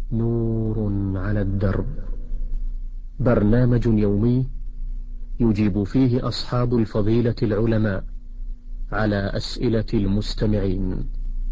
نور على الدرب، برنامج يومي يجيب فيه أصحاب الفضيلة العلماء على أسئلة المستمعين.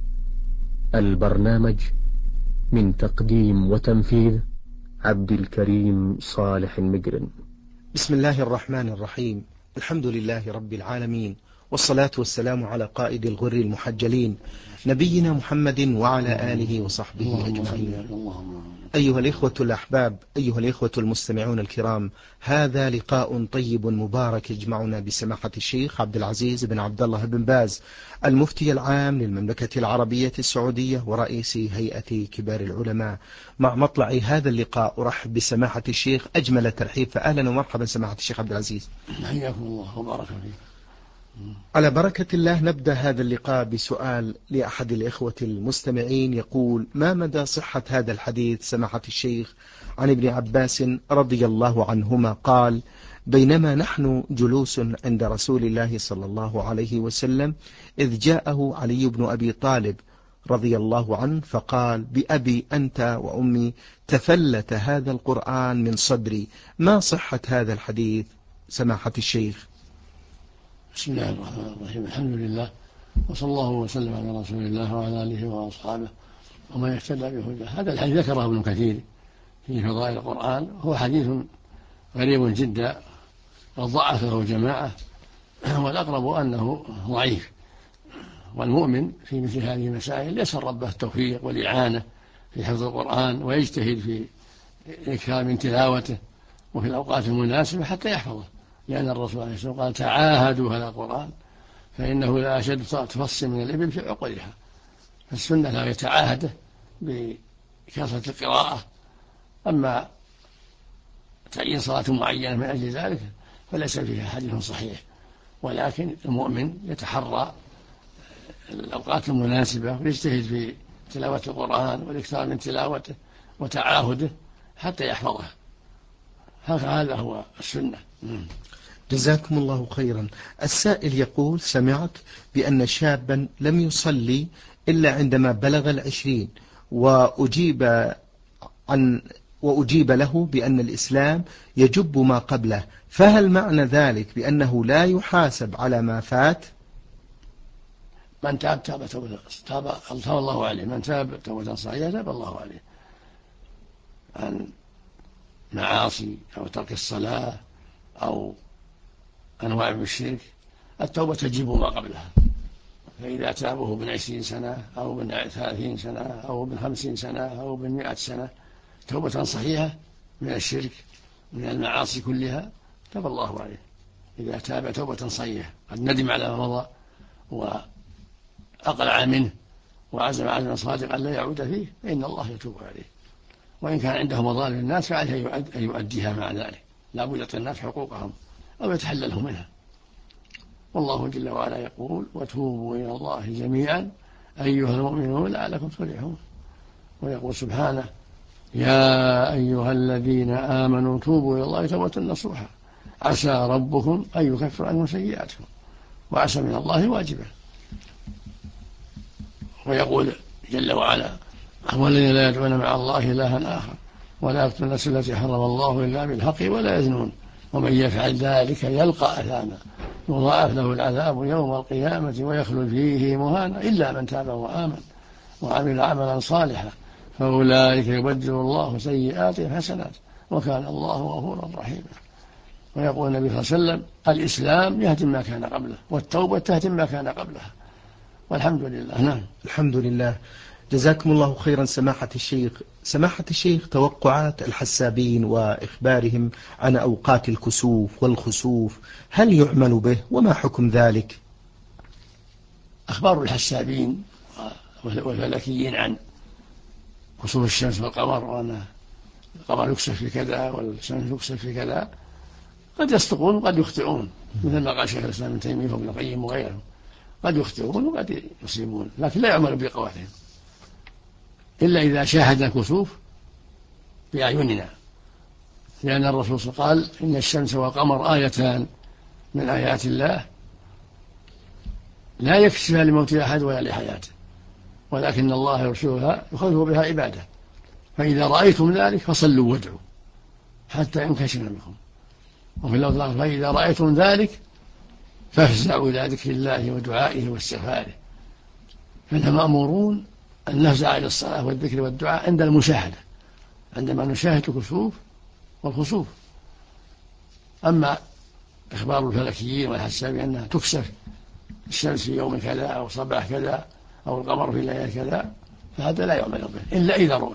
البرنامج من تقديم وتنفيذ عبد الكريم صالح المجرم. بسم الله الرحمن الرحيم. الحمد لله رب العالمين، والصلاة والسلام على قائد الغر المحجلين نبينا محمد وعلى آله وصحبه أجمعين. أيها الإخوة الأحباب، أيها الإخوة المستمعون الكرام، هذا لقاء طيب مبارك يجمعنا بسماحة الشيخ عبد العزيز بن عبد الله بن باز، المفتي العام للمملكة العربية السعودية ورئيس هيئة كبار العلماء. مع مطلع هذا اللقاء أرحب بسماحة الشيخ أجمل الترحيب، فأهلا ومرحبا سماحة الشيخ عبد العزيز. حياكم الله وبارك فيك. على بركة الله نبدأ هذا اللقاء بسؤال لأحد الإخوة المستمعين يقول: ما مدى صحة هذا الحديث سماحة الشيخ عن ابن عباس رضي الله عنهما قال: بينما نحن جلوس عند رسول الله صلى الله عليه وسلم إذ جاءه علي بن أبي طالب رضي الله عنه فقال: بأبي أنت وأمي تفلت هذا القرآن من صدري. ما صحة هذا الحديث سماحة الشيخ؟ بسم الله الرحمن الرحيم. الحمد لله، وصلى الله وسلم على رسول الله وعلى آله وأصحابه ومن اهتدى بهداه. هذا الحديث ذكره ابن كثير في فضائل القرآن، هو حديث غريب جدا قد ضعفه جماعة، والأقرب أنه ضعيف. والمؤمن في مثل هذه المسائل يسأل ربه التوفيق والإعانة في حفظ القرآن، ويجتهد في إكثار من تلاوته وفي الأوقات المناسبة حتى يحفظه، لأن الرسول عليه الصلاة والسلام قال: تعاهدوا هذا القرآن فإنه لا أشد تفصي من الإبل في عقرها. فالسنة لا يتعاهده بكثرة القراءة. أما تعيين صلاة معينة من أجل ذلك فليس فيها حديث صحيح، ولكن المؤمن يتحرى الأوقات المناسبة ويجتهد في تلاوة القرآن والإكثار من تلاوته وتعاهده حتى يحفظه. هذا هو السنة. جزاكم الله خيرا. السائل يقول: سمعت بأن شابا لم يصلي إلا عندما بلغ 20، وأجيب له بأن الإسلام يجب ما قبله، فهل معنى ذلك بأنه لا يحاسب على ما فات؟ من تاب تاب الله عليه، من تاب توبة صحيحة تاب الله عليه عن معاصي أو ترك الصلاة أو أنواع من الشرك. التوبة تجب ما قبلها، فإذا تابه من 20 سنة أو من 30 سنة أو من 50 سنة أو من 100 سنة توبة صحيحة من الشرك من المعاصي كلها تاب الله عليه. إذا تاب توبة صحيحة قد ندم على ما مضى وأقلع منه وعزم عزما صادقا لا يعود فيه، فإن الله يتوب عليه. وإن كان عنده مظالم الناس فعليه أن يؤديها مع ذلك، لا بد يعطي الناس حقوقهم أو يتحلله منها. والله جل وعلا يقول: وتوبوا إلى الله جميعا أيها المؤمنون لعلكم تفلحون. ويقول سبحانه: يا أيها الذين آمنوا توبوا إلى الله توبة نصوحا عسى ربكم أن يكفر عنكم سيئاتكم وعسى من الله واجبا. ويقول جل وعلا: والذين لا يدعون مع الله إلها آخر ولا يقتلون النفس التي حرم الله إلا بالحق ولا يزنون ومن يفعل ذلك يلقى أثاما يضاعف له العذاب يوم القيامة ويخلد فيه مهانا إلا من تاب وآمن وعمل عملا صالحا فأولئك يبدل الله سيئاتهم حسنات وكان الله غفورا رحيما. ويقول النبي صلى الله عليه وسلم: الإسلام يهدم ما كان قبله والتوبة تهدم ما كان قبلها. والحمد لله. نعم. الحمد لله. جزاكم الله خيرا سماحة الشيخ. سماحة الشيخ، توقعات الحسابين وإخبارهم عن أوقات الكسوف والخسوف هل يعمل به، وما حكم ذلك؟ أخبار الحسابين والفلكيين عن كسوف الشمس والقمر وأن القمر يكسف في كذا والشمس يكسف في كذا قد يصدقون وقد يخطئون، مثل ما قال شيخ الإسلام ابن تيمية وابن القيم وغيرهم، قد يخطئون وقد يصيبون، لكن لا يعمل بقولهم إلا إذا شاهد الكسوف بأعيننا، لأن الرسول قال: إن الشمس والقمر آيتان من آيات الله لا يكشفها لموت أحد ولا لحياته، ولكن الله يرسلها يخوف بها عباده. فإذا رأيتم ذلك فصلوا وادعوا حتى ينكشف بكم. وفي اللفظ الآخر فإذا رأيتم ذلك فافزعوا إلى ذكر الله ودعائه واستغفاره. فإننا مأمورون أن نفزع إلى الصلاة والذكر والدعاء عند المشاهدة، عندما نشاهد الكسوف والخسوف. أما إخبار الفلكيين والحسابين أنها تكسف الشمس في يوم كذا أو صباح كذا أو القمر في ليلة كذا فهذا لا يعمل به إلا إذا رؤي،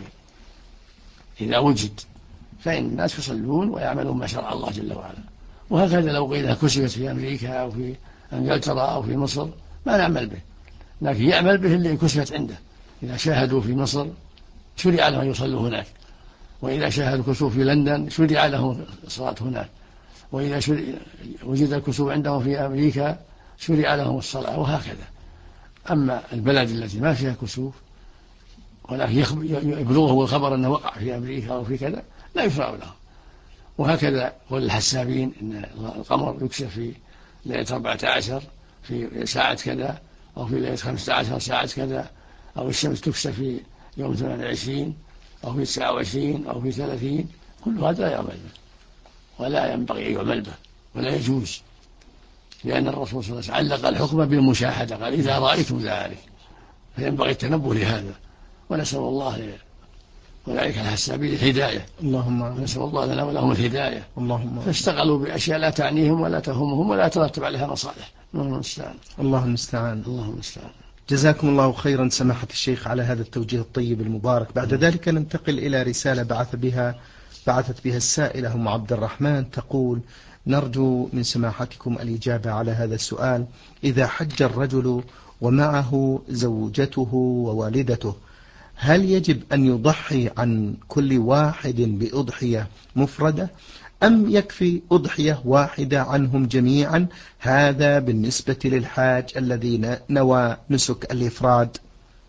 إذا وجد، فإن الناس يصلون ويعملون ما شرع الله جل وعلا. وهكذا لو قيلها كسفت في أمريكا أو في إنجلترا أو في مصر ما نعمل به، لكن يعمل به اللي كسفت عنده. إذا شاهدوا في مصر شرع لهم يصلوا هناك، وإذا شاهدوا كسوف في لندن شرع لهم الصلاة هناك، وإذا وجد الكسوف عندهم في أمريكا شرع لهم الصلاة، وهكذا. أما البلد التي ما فيها كسوف ولكن يبلغه الخبر أنه وقع في أمريكا أو في كذا لا يشرع لهم. وهكذا والحسابين إن القمر يكشف في ليلة 14 في ساعة كذا أو في ليلة 15 ساعة كذا، أو الشمس تكشف في يوم 28 أو في 29 أو في 30، كل هذا لا يعمل به ولا ينبغي أن يعمل به ولا يجوز، لأن الرسول صلى الله عليه وسلم علق الحكم بالمشاهدة، قال إذا رأيتم ذلك، فينبغي التنبه لهذا. ونسأل الله أولئك الحسابين الهداية، اللهم نسأل الله لنا ولهم الهداية. اللهم فاشتغلوا بأشياء لا تعنيهم ولا تهمهم ولا ترتب عليها مصالح. اللهم المستعان. الله المستعان. اللهم المستعان. جزاكم الله خيرا سماحة الشيخ على هذا التوجيه الطيب المبارك. بعد ذلك ننتقل إلى رسالة بعثت بها السائلة أم عبد الرحمن، تقول: نرجو من سماحتكم الإجابة على هذا السؤال: إذا حج الرجل ومعه زوجته ووالدته، هل يجب أن يضحي عن كل واحد بأضحية مفردة أم يكفي أضحية واحدة عنهم جميعا؟ هذا بالنسبة للحاج الذي نوى نسك الإفراد.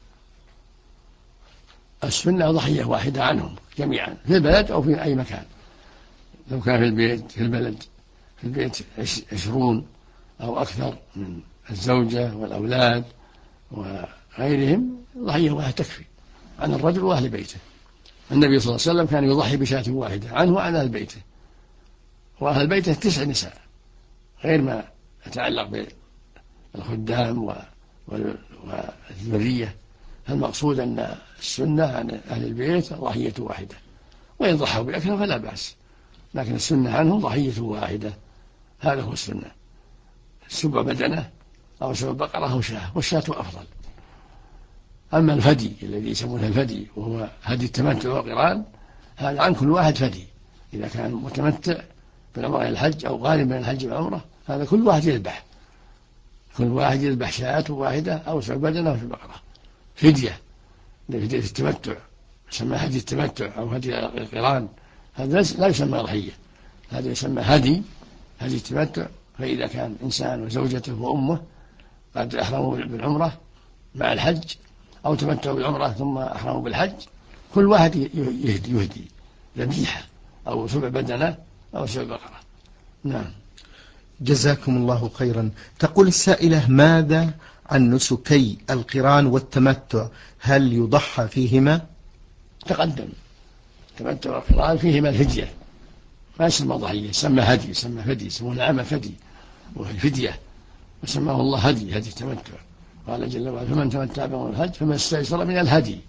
السنة ضحية واحدة عنهم جميعا في البلد أو في أي مكان. لو كان في البيت في البلد في البيت 20 أو أكثر من الزوجة والأولاد وغيرهم، ضحية واحدة تكفي عن الرجل وأهل بيته. النبي صلى الله عليه وسلم كان يضحي بشاة واحدة عنه وعن أهل بيته، وأهل بيته 9 نساء غير ما يتعلق بالخدام والذرية. فالمقصود أن السنة عن أهل البيت ضحية واحدة، وإن ضحوا بأكثر فلا بأس، لكن السنة عنهم ضحية واحدة، هذا هو السنة. 7 بدنة أو 7 بقرة أو شاة، والشاة أفضل. أما الفدي الذي يسمونه الفدي وهو هدي التمتع والقران، هذا عن كل واحد فدي. إذا كان متمتع بالعمرة إلى الحج أو قارن بين الحج والعمرة، هذا كل واحد يذبح، كل واحد يذبح شاة واحدة أو 7 بدنة أو 7 بقرة فدية، لفدية التمتع، يسمى هدي التمتع أو هدي القران. هذا لا يسمى ضحية، هذا يسمى هدي التمتع. فإذا كان إنسان وزوجته وأمه قد أحرموا بالعمرة مع الحج أو تمتعوا بالعمرة ثم أحرموا بالحج، كل واحد يهدي ذبيحة أو 7 بدنة أو 7 بقرة. نعم. جزاكم الله خيرا. تقول السائلة: ماذا عن نسكي القران والتمتع، هل يضحى فيهما؟ تقدم التمتع والقران فيهما الفدية، ما يسمى ضحية، يسمى هدي، يسمى فدي، يسمونه عمل فدي والفدية، وسماه الله هدي التمتع. قال جل وعلا: فمن تمتع بالعمرة الحج فما استيسر من الهدي.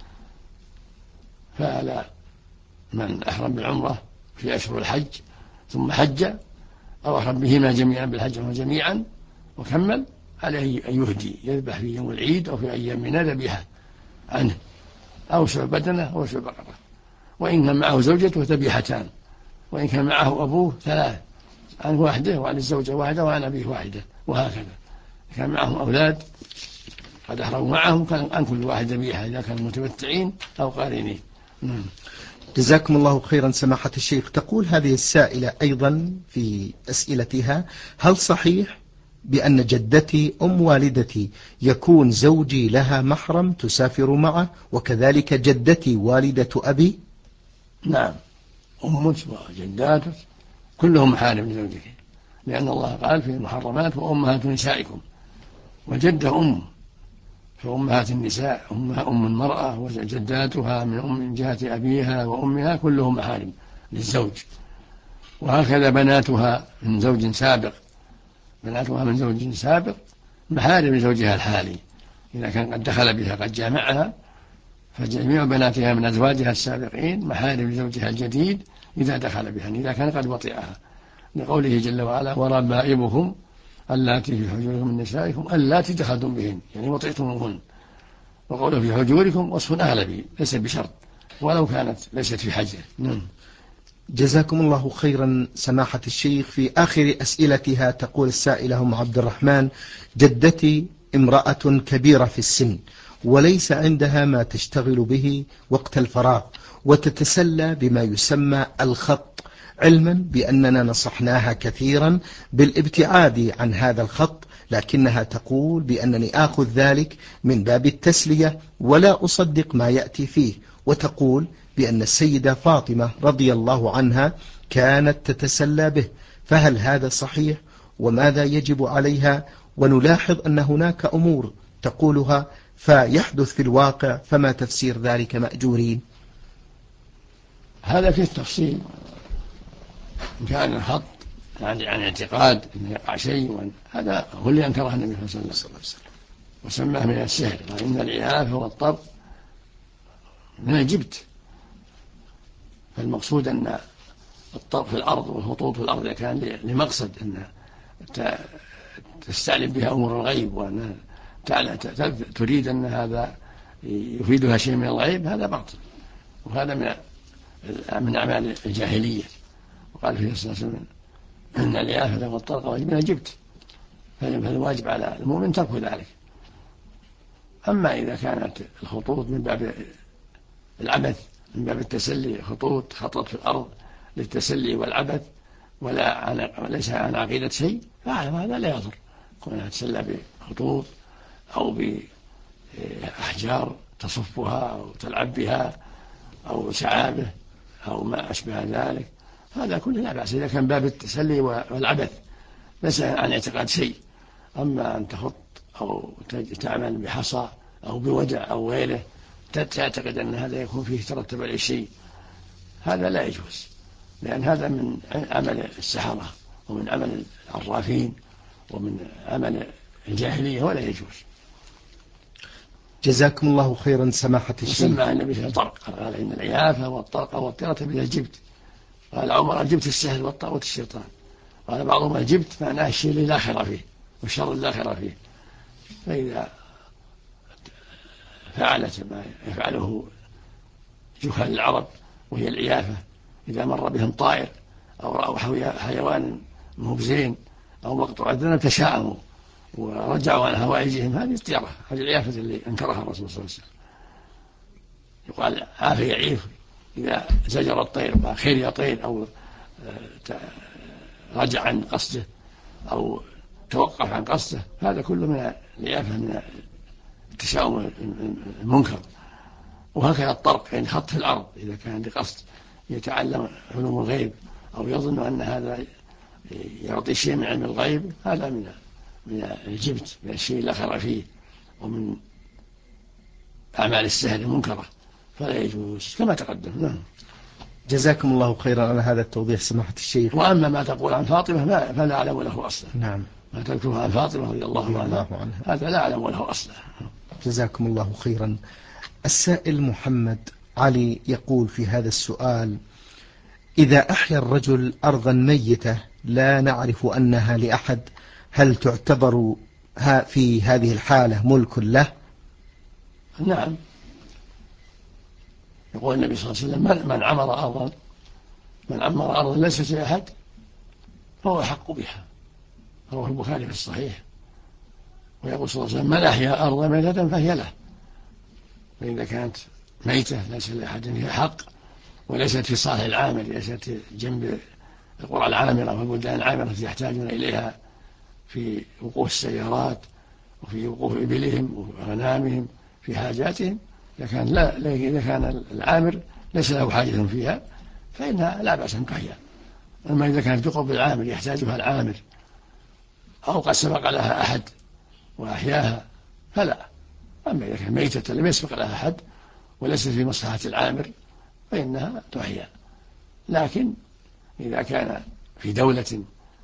فعلى من أحرم بالعمرة في أشهر الحج ثم حج أو أحرم بهما جميعا بالحج جميعا وكمل، عليه أن يهدي، يذبح في يوم العيد أو في أيام منى ذبيحة عنه، أو 7 بدنة أو 7 بقرة. وإن كان معه زوجته ذبيحتان، وإن كان معه أبوه 3، عن واحدة وعن الزوجة واحدة وعن أبيه واحدة، وهكذا. كان معهم أولاد قد أحرموا معهم كان عن كل واحد ذبيحة إذا كانوا متمتعين أو قارنين. جزاكم الله خيرا سماحة الشيخ. تقول هذه السائلة أيضا في أسئلتها: هل صحيح بأن جدتي أم والدتي يكون زوجي لها محرم تسافر معه، وكذلك جدتي والدة أبي؟ نعم، أمك وجداتك كلهم محارم لزوجك، لأن الله قال في المحرمات: وأمهات نسائكم. وجدة فأمهات النساء أم المرأة وجداتها من جهة أبيها وأمها كلهم محارم للزوج. وهكذا بناتها من زوج سابق، بناتها من زوج سابق محارم لزوجها الحالي إذا كان قد دخل بها قد جامعها، فجميع بناتها من أزواجها السابقين محارم لزوجها الجديد إذا دخل بها، إذا كان قد وطئها، لقوله جل وعلا: وربائبهم اللاتي في حجوركم من نسائكم اللاتي دخلتم بهن، يعني وطئتموهن. وقوله في حجوركم وصف أغلبي ليس بشرط ولو كانت ليست في حجر. جزاكم الله خيرا سماحة الشيخ. في آخر أسئلتها تقول السائلة أم عبد الرحمن: جدتي امرأة كبيرة في السن وليس عندها ما تشتغل به وقت الفراغ، وتتسلى بما يسمى الخط، علما بأننا نصحناها كثيرا بالابتعاد عن هذا الخط، لكنها تقول بأنني آخذ ذلك من باب التسلية ولا أصدق ما يأتي فيه، وتقول بأن السيدة فاطمة رضي الله عنها كانت تتسلى به، فهل هذا صحيح؟ وماذا يجب عليها؟ ونلاحظ أن هناك أمور تقولها فيحدث في الواقع، فما تفسير ذلك مأجورين؟ هذا فيه التفصيل. إن كان الخط يعني عن اعتقاد أن يقع شيء، هذا هو اللي أنكره النبي صلى الله عليه وسلم وسماه من السحر، قال إن الإعافة والطرق من الجبت. فالمقصود أن الطرق في الأرض والخطوط في الأرض كان لمقصد أن تستعلم بها أمور الغيب، وأن تريد أن هذا يفيدها شيء من الغيب، هذا باطل، وهذا من أعمال الجاهلية. وقال فيه صلى الله عليه وسلم أن الإعافة والطرق واجب من الجبت، فالواجب على المؤمن ترك ذلك. أما إذا كانت الخطوط من باب العبث، من باب التسلي، خطوط خطط في الأرض للتسلي والعبث وليس عن عقيدة شيء، فهذا لا يضر. كونها تسلى بخطوط أو بأحجار تصفها أو تلعب بها أو شعابه أو ما أشبه ذلك، هذا كله لا بأس إذا كان باب التسلي والعبث ليس عن اعتقاد شيء. أما أن تخط أو تعمل بحصى أو بودع أو غيره تعتقد أن هذا يكون فيه ترتب عليه شيء، هذا لا يجوز، لأن هذا من عمل السحرة ومن عمل العرافين ومن عمل الجاهلية ولا يجوز. جزاكم الله خيرا سماحة الشيخ. وسمى النبي في الطرق، قال إن العيافة والطرق والطيرة من الجبت. قال عمر: الجبت السهل والطاغوت الشيطان. قال بعضهم: الجبت معناه الشيء اللي لا خير فيه والشر لا خير فيه. فإذا فعلت ما يفعله جهال العرب وهي العيافة، إذا مر بهم طائر أو رأوا حيوان مبزين أو مقطوع الذنب تشاءموا ورجعوا عن هوائجهم، هذه الطيرة، هذه العيافة اللي أنكرها الرسول صلى الله عليه وسلم. يقال عاف يعيف إذا زجر الطير قال خير يا طير، أو رجع عن قصده أو توقف عن قصده، هذا كله من العيافة، من التشاؤم المنكر. وهكذا الطرق، يعني خط في الأرض إذا كان لقصد يتعلم علوم الغيب أو يظن أن هذا يعطي شيء من علم الغيب، هذا من الجبت، من الشيء لا خير فيه ومن أعمال السحر المنكرة، فلا يجوز كما تقدم. نعم. جزاكم الله خيرا على هذا التوضيح سماحة الشيخ. وأما ما تقول عن فاطمة فلا أعلم له أصلا. نعم. ما تذكره عن فاطمة رضي الله عنها هذا لا أعلم له أصلا. جزاكم الله خيرا. السائل محمد علي يقول في هذا السؤال: إذا أحيا الرجل أرضا ميتة لا نعرف أنها لأحد، هل تعتبر في هذه الحالة ملك له؟ نعم. يقول النبي صلى الله عليه وسلم: من عمر أرضا ليست لأحد فهو أحق بها. رواه البخاري في الصحيح. ويقول صلى الله عليه وسلم: من أحيا أرضا ميتة فهي له. فإذا كانت ميتة ليس لأحد فيها حق، وليست في صالح العامر، ليست جنب القرى العامرة والبلدان العامرة التي يحتاجون إليها في وقوف السيارات وفي وقوف إبلهم وغنامهم في حاجاتهم، إذا كان العامر ليس له حاجة فيها فإنها لا بأس أن تحيا. أما إذا كانت تقرب العامر يحتاجها العامر أو قد سبق لها أحد وأحياها فلا. أما إذا كان ميتة لم يسبق لها حد وليس في مصلحة العامر فإنها تحيا. لكن إذا كان في دولة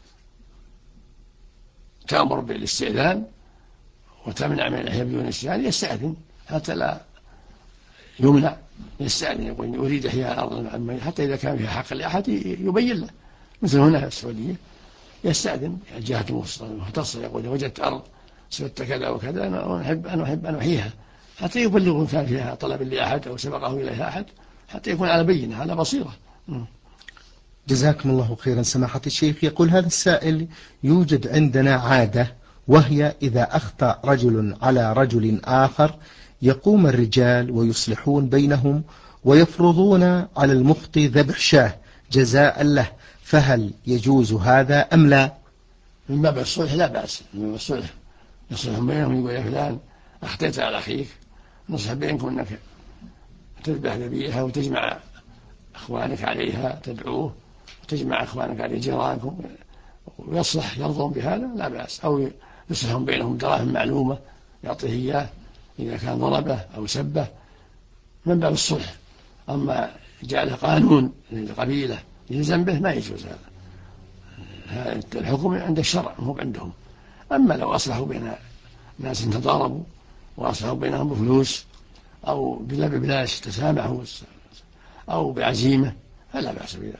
تأمر بالاستئذان وتمنع من الإحياء بدون استئذان يستأذن حتى لا يمنع، يستأذن يقول أريد إحياء الأرض حتى إذا كان فيها حق لأحد يبين له، مثل هنا في السعودية يستأذن الجهة المختصة يقول وجدت أرض سبت كذا وكذا أنا أحب أن أحييها، حتى يبلغ كان فيها طلب لأحد أو سبقه إليها أحد حتى يكون على بينة على بصيرة. جزاكم الله خيرا سماحة الشيخ. يقول هذا السائل: يوجد عندنا عادة، وهي إذا أخطأ رجل على رجل آخر يقوم الرجال ويصلحون بينهم ويفرضون على المخطئ ذبح شاة جزاء له، فهل يجوز هذا أم لا؟ من باب الصلح لا بأس، من باب الصلح يصلحون بينهم، يقول يا فلان أخطأت على أخيك نصح بينكم أنك تذبح ذبيحة وتجمع أخوانك عليها تدعوه وتجمع أخوانك عليه جيرانكم ويصلح يرضون بهذا لا بأس، أو يصلحون بينهم دراهم معلومة يعطيه إياه إذا كان ضربه أو سبه، من باب الصلح. أما جعل قانون للقبيلة يلزم به ما يجوز هذا، الحكم عند الشرع مو عندهم. أما لو أصلحوا بين ناس تضاربوا وأصلحوا بينهم بفلوس أو ببلاش تسامحوا أو بعزيمة فلا بأس بذلك.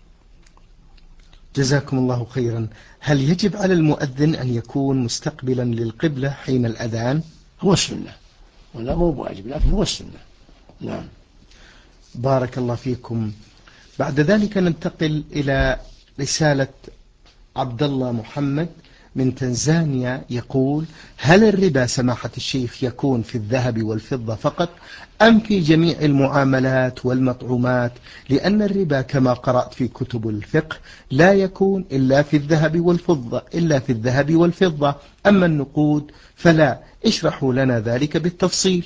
جزاكم الله خيرا. هل يجب على المؤذن أن يكون مستقبلا للقبلة حين الأذان؟ هو السنة ولا مو بواجب لكن هو السنة. نعم. بارك الله فيكم. بعد ذلك ننتقل إلى رسالة عبد الله محمد من تنزانيا. يقول: هل الربا سماحة الشيخ يكون في الذهب والفضة فقط أم في جميع المعاملات والمطعومات؟ لأن الربا كما قرأت في كتب الفقه لا يكون إلا في الذهب والفضة، أما النقود فلا. اشرحوا لنا ذلك بالتفصيل.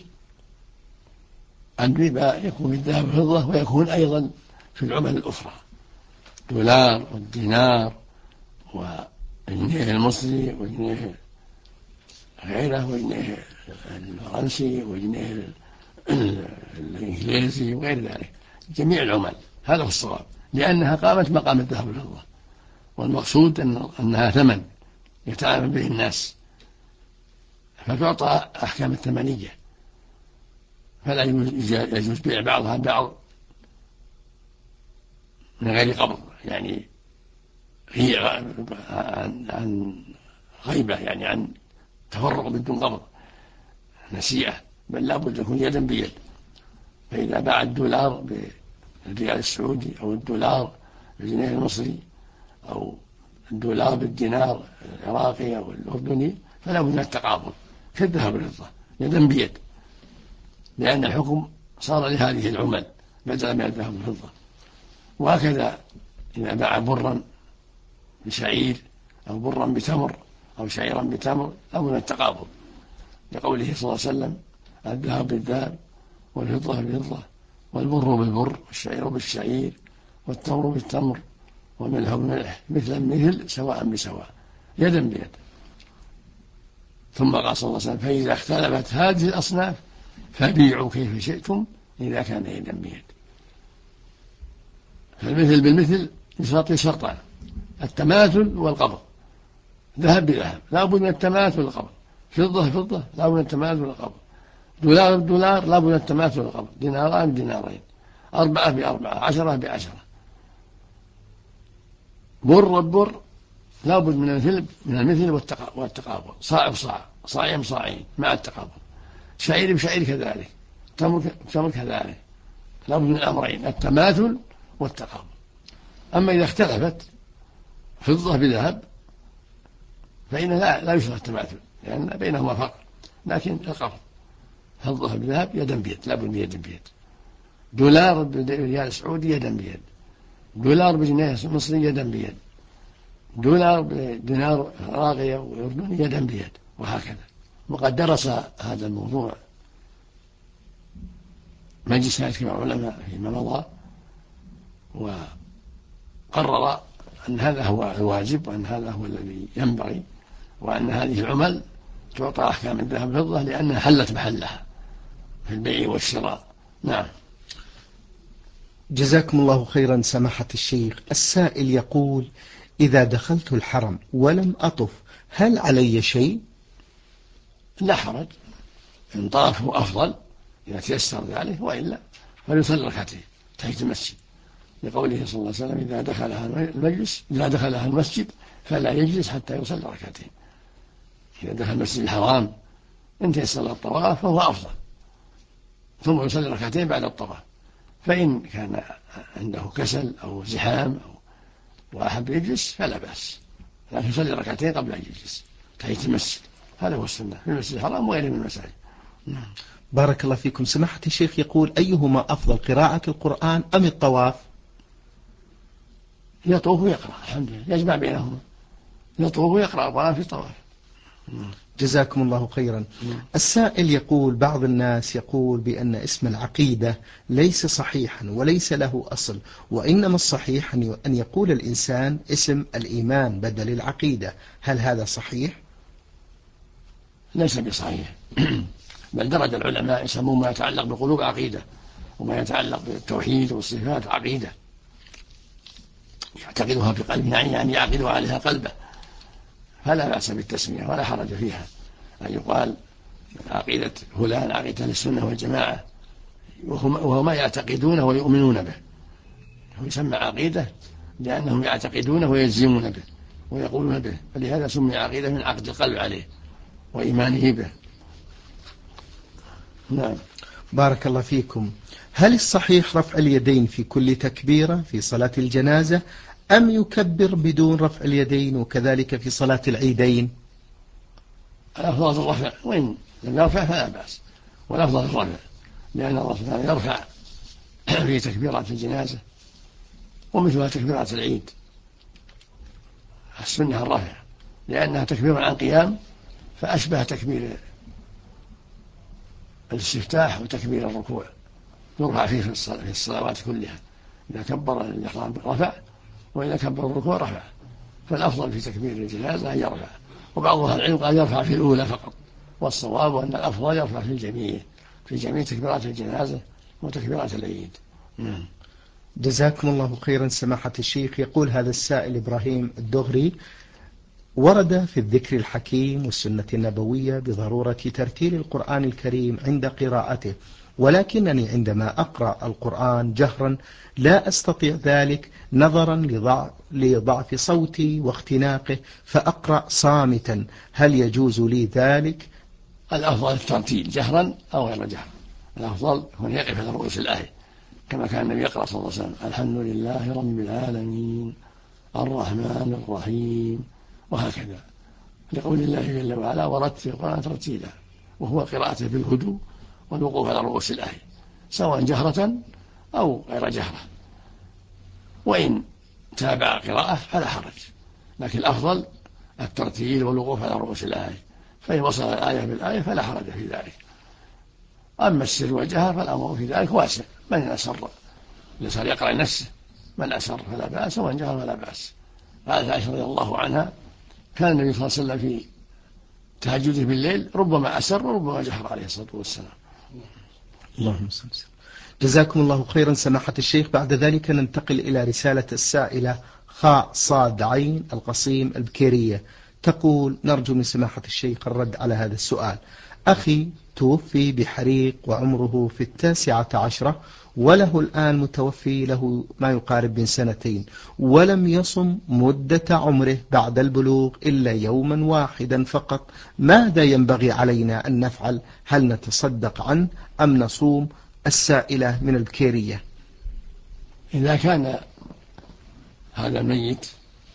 الربا يكون في الذهب والفضة ويكون أيضا في العمل الأخرى، الدولار والدينار والجنيه المصري والجنيه غيره والجنيه الفرنسي والجنيه الإنجليزي وغير ذلك، جميع العمل. هذا هو الصواب، لأنها قامت مقام الذهب والفضة، والمقصود أنها ثمن يتعامل به الناس، فتعطى أحكام الثمنية، فلا يجوز بيع بعضها بعض من غير قبض، يعني هي عن غيبة، يعني عن تفرق بدون قبض نسيئة، بل لا بد يكون يدا بيد. فإذا باع الدولار بالريال السعودي أو الدولار بالجنيه المصري أو الدولار بالدينار العراقي أو الأردني فلا بد من التقابض كالذهب والفضة يدا بيد، لأن الحكم صار لهذه العمل بدلا من الذهب والفضة. وهكذا إذا باع برا بشعير أو برا بتمر أو شعيرا بتمر لا بد من التقابض، لقوله صلى الله عليه وسلم: الذهب بالذهب والفضة بالفضة والبر بالبر والشعير بالشعير والتمر بالتمر والملح بالملح مثلا مثل سواء بسواء يدا بيد. ثم قال صلى الله عليه وسلم: فإذا اختلفت هذه الأصناف فبيعوا كيف شئتم إذا كان يدا بيد. فالمثل بالمثل يشترط شرطان: التماثل والقبض. ذهب بذهب لا بد من التماثل والقبض، فضة فضة لا بد من التماثل والقبض، دولار بدولار لا بد من التماثل والقبض، ديناران بدينارين، 4 ب4، 10 ب10، بر ببر لا بد من المثل والتقابض، صاع بصاع، صاعين بصاعين مع التقابض، شعير بشعير كذلك، تمر كذلك، لا بد من الأمرين التماثل والتقابض. أما إذا اختلفت فضة بذهب فإن لا يشرع التماثل لأن بينهما فرق، لكن القبض فضة بذهب يدا بيد لا بد من يد بيد، دولار بالريال السعودي يدا بيد، دولار بجنيه مصري يدا بيد، دولار بدينار عراقي وأردني يدا بيد، وهكذا. وقد درس هذا الموضوع مجلس كبار العلماء فيما مضى وقرر أن هذا هو الواجب وأن هذا هو الذي ينبغي، وأن هذه العمل تعطى أحكام الذهب والفضة لأنها حلت محلها في البيع والشراء. نعم. جزاكم الله خيرا سماحة الشيخ. السائل يقول: إذا دخلت الحرم ولم أطف هل علي شيء؟ لا حرج، إن طافه أفضل إذا تيسر ذلك، وإلا فليصلي ركعتين تحية المسجد، لقوله صلى الله عليه وسلم: إذا دخلها المسجد فلا يجلس حتى يصلي ركعتين. إذا دخل المسجد الحرام إن تيسر الطواف فهو أفضل، ثم يصلي ركعتين بعد الطواف. فإن كان عنده كسل أو زحام وأحب يجلس فلا بأس، لكن يصلي ركعتين قبل أن يجلس تحية المسجد. هذا هو السنة في المسجد الحرام وغيره من المساجد. بارك الله فيكم. سماحة الشيخ يقول: أيهما أفضل، قراءة القرآن أم الطواف؟ يطوف ويقرأ، الحمد لله يجمع بينهما، يطوف ويقرأ القرآن في الطواف. جزاكم الله خيرا. السائل يقول: بعض الناس يقول بأن اسم العقيدة ليس صحيحا وليس له أصل، وإنما الصحيح أن يقول الإنسان اسم الإيمان بدل العقيدة، هل هذا صحيح؟ ليس بصحيح. بل درج العلماء يسمون ما يتعلق بقلوب عقيدة، وما يتعلق بالتوحيد والصفات عقيدة يعتقدها في قلبه، يعني يعقد عليها قلبه، فلا بأس بالتسمية ولا حرج فيها، أن يقال عقيدة فلان عقيدة السنة والجماعة، وهو ما يعتقدونه ويؤمنون به، هو يسمى عقيدة لأنهم يعتقدونه ويجزمون به ويقولون به، فلهذا سمي عقيدة من عقد القلب عليه وإيمانه به. نعم. بارك الله فيكم. هل الصحيح رفع اليدين في كل تكبيرة في صلاة الجنازة، أم يكبر بدون رفع اليدين وكذلك في صلاة العيدين؟ الأفضل الرفع، وإن لم يرفع فلا بأس، والأفضل الرفع، لأن الله سبحانه يرفع في تكبيرات الجنازة ومثلها تكبيرات العيد، السنة الرفع لأنها تكبير عن قيام، فأشبه تكبير الاستفتاح وتكبير الركوع، يرفع فيه في الصلوات كلها، إذا كبر الإحرام رفع، وإذا كبر الركوع رفع، فالأفضل في تكبير الجنازة أن يرفع، وبعض أهل العلم قال يرفع في الأولى فقط، والصواب أن الأفضل يرفع في جميع تكبيرات الجنازة وتكبيرات العيد. جزاكم الله خيرا سماحة الشيخ. يقول هذا السائل إبراهيم الدغري: ورد في الذكر الحكيم والسنة النبوية بضرورة ترتيل القرآن الكريم عند قراءته، ولكنني عندما أقرأ القرآن جهرا لا أستطيع ذلك نظرا لضعف صوتي واختناقه، فأقرأ صامتا، هل يجوز لي ذلك؟ الأفضل الترتيل جهرا أو غير جهر، الأفضل هو يقف على رؤوس الآية كما كان النبي يقرأ صلى الله عليه وسلم: الحمد لله رب العالمين الرحمن الرحيم، وهكذا، لقول الله جل وعلا: ورتل القرآن ترتيلا، وهو قراءته بالهدوء والوقوف على رؤوس الآية سواء جهرة أو غير جهرة، وإن تابع قراءة فلا حرج، لكن الأفضل الترتيل والوقوف على رؤوس الآية، فإن وصل الآية بالآية فلا حرج في ذلك. أما السر والجهر فالأمر في ذلك واسع، من أسر الإنسان يقرأ نفسه، من أسر فلا بأس، ومن جهر فلا بأس. قالت عائشة رضي الله عنها: كان النبي صلى الله عليه وسلم في تهجده بالليل ربما أسر وربما جهر عليه الصلاة والسلام. اللهم صل وسلم. جزاكم الله خيرا سماحة الشيخ. بعد ذلك ننتقل إلى رسالة السائلة خاء صاد عين القصيم البكيرية، تقول: نرجو من سماحة الشيخ الرد على هذا السؤال. أخي توفي بحريق وعمره في 19، وله الآن متوفي له ما يقارب من 2 سنين، ولم يصم مدة عمره بعد البلوغ إلا يوما واحدا فقط، ماذا ينبغي علينا أن نفعل؟ هل نتصدق عنه أم نصوم؟ السائلة من البكيرية. إذا كان هذا الميت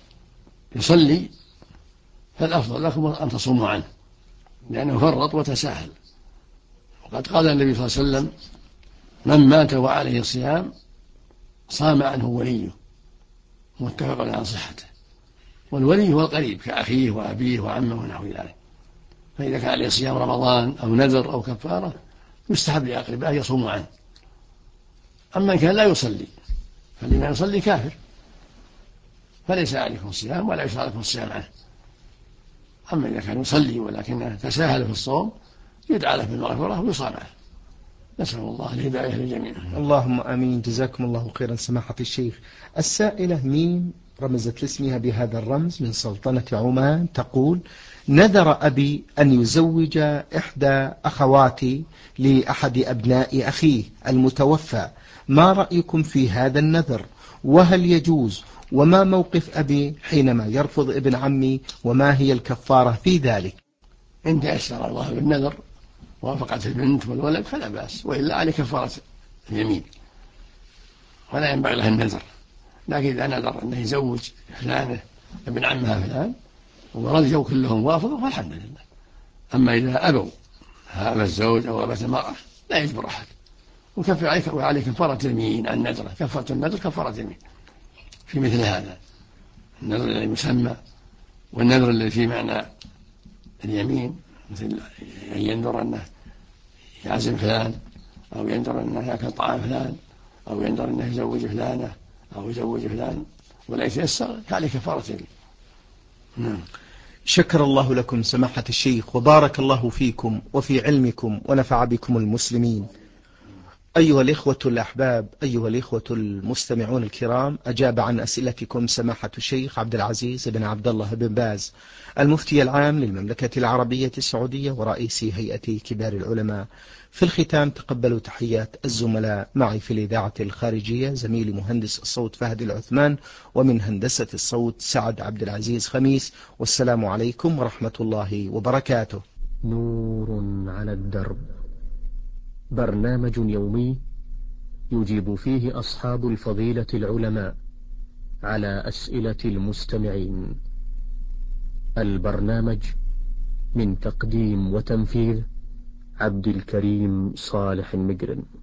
يصلي فالأفضل لكم أن تصوموا عنه، لأنه فرط وتساهل، وقد قال النبي صلى الله عليه وسلم: من مات وعليه صيام صام عنه وليه، متفق على صحته، والولي هو القريب كأخيه وأبيه وعمه ونحو ذلك، فإذا كان عليه صيام رمضان أو نذر أو كفارة يستحب لأقربائه يصوموا عنه. أما إن كان لا يصلي فلما يصلي كافر، فليس عليكم الصيام ولا يشرع لكم الصيام عنه. أما إذا كان يصلي ولكنه تساهل في الصوم يدعى له بالمغفرة ويصام له. نسأل الله الهداية للجميع. اللهم آمين. جزاكم الله خيرا سماحة الشيخ. السائلة ميم رمزت لاسمها بهذا الرمز من سلطنة عمان تقول: نذر أبي أن يزوج إحدى أخواتي لأحد أبناء أخيه المتوفى، ما رأيكم في هذا النذر؟ وهل يجوز؟ وما موقف أبي حينما يرفض ابن عمي؟ وما هي الكفارة في ذلك؟ إن تيسر الله بالنذر وافقت البنت والولد فلا بأس، وإلا عليه كفارة اليمين ولا ينبغي له النذر. لكن إذا نذر أنه يزوج فلانة ابن عمها فلان ورجوا كلهم وافقوا فالحمد لله. أما إذا أبوا هذا الزوج أو أبت المرأة لا يجبر أحد، وعليه كفارة اليمين عن نذره. كفارة النذر كفارة اليمين في مثل هذا، النذر الذي يسمى والنذر الذي في معنى اليمين، مثل أن ينذر أنه يعزم فلان، أو ينذر أنه يأكل طعام فلان، أو ينذر أنه يزوج فلانة أو يزوج فلان ولا يتيسر فعليه كفارة اليمين. شكر الله لكم سماحة الشيخ، وبارك الله فيكم وفي علمكم ونفع بكم المسلمين. أيها الإخوة الأحباب، أيها الإخوة المستمعون الكرام، أجاب عن أسئلتكم سماحة الشيخ عبد العزيز بن عبد الله بن باز، المفتي العام للمملكة العربية السعودية ورئيس هيئة كبار العلماء. في الختام تقبلوا تحيات الزملاء معي في الإذاعة الخارجية، زميلي مهندس الصوت فهد العثمان، ومن هندسة الصوت سعد عبد العزيز خميس. والسلام عليكم ورحمة الله وبركاته. نور على الدرب، برنامج يومي يجيب فيه أصحاب الفضيلة العلماء على أسئلة المستمعين. البرنامج من تقديم وتنفيذ عبد الكريم صالح المقرن.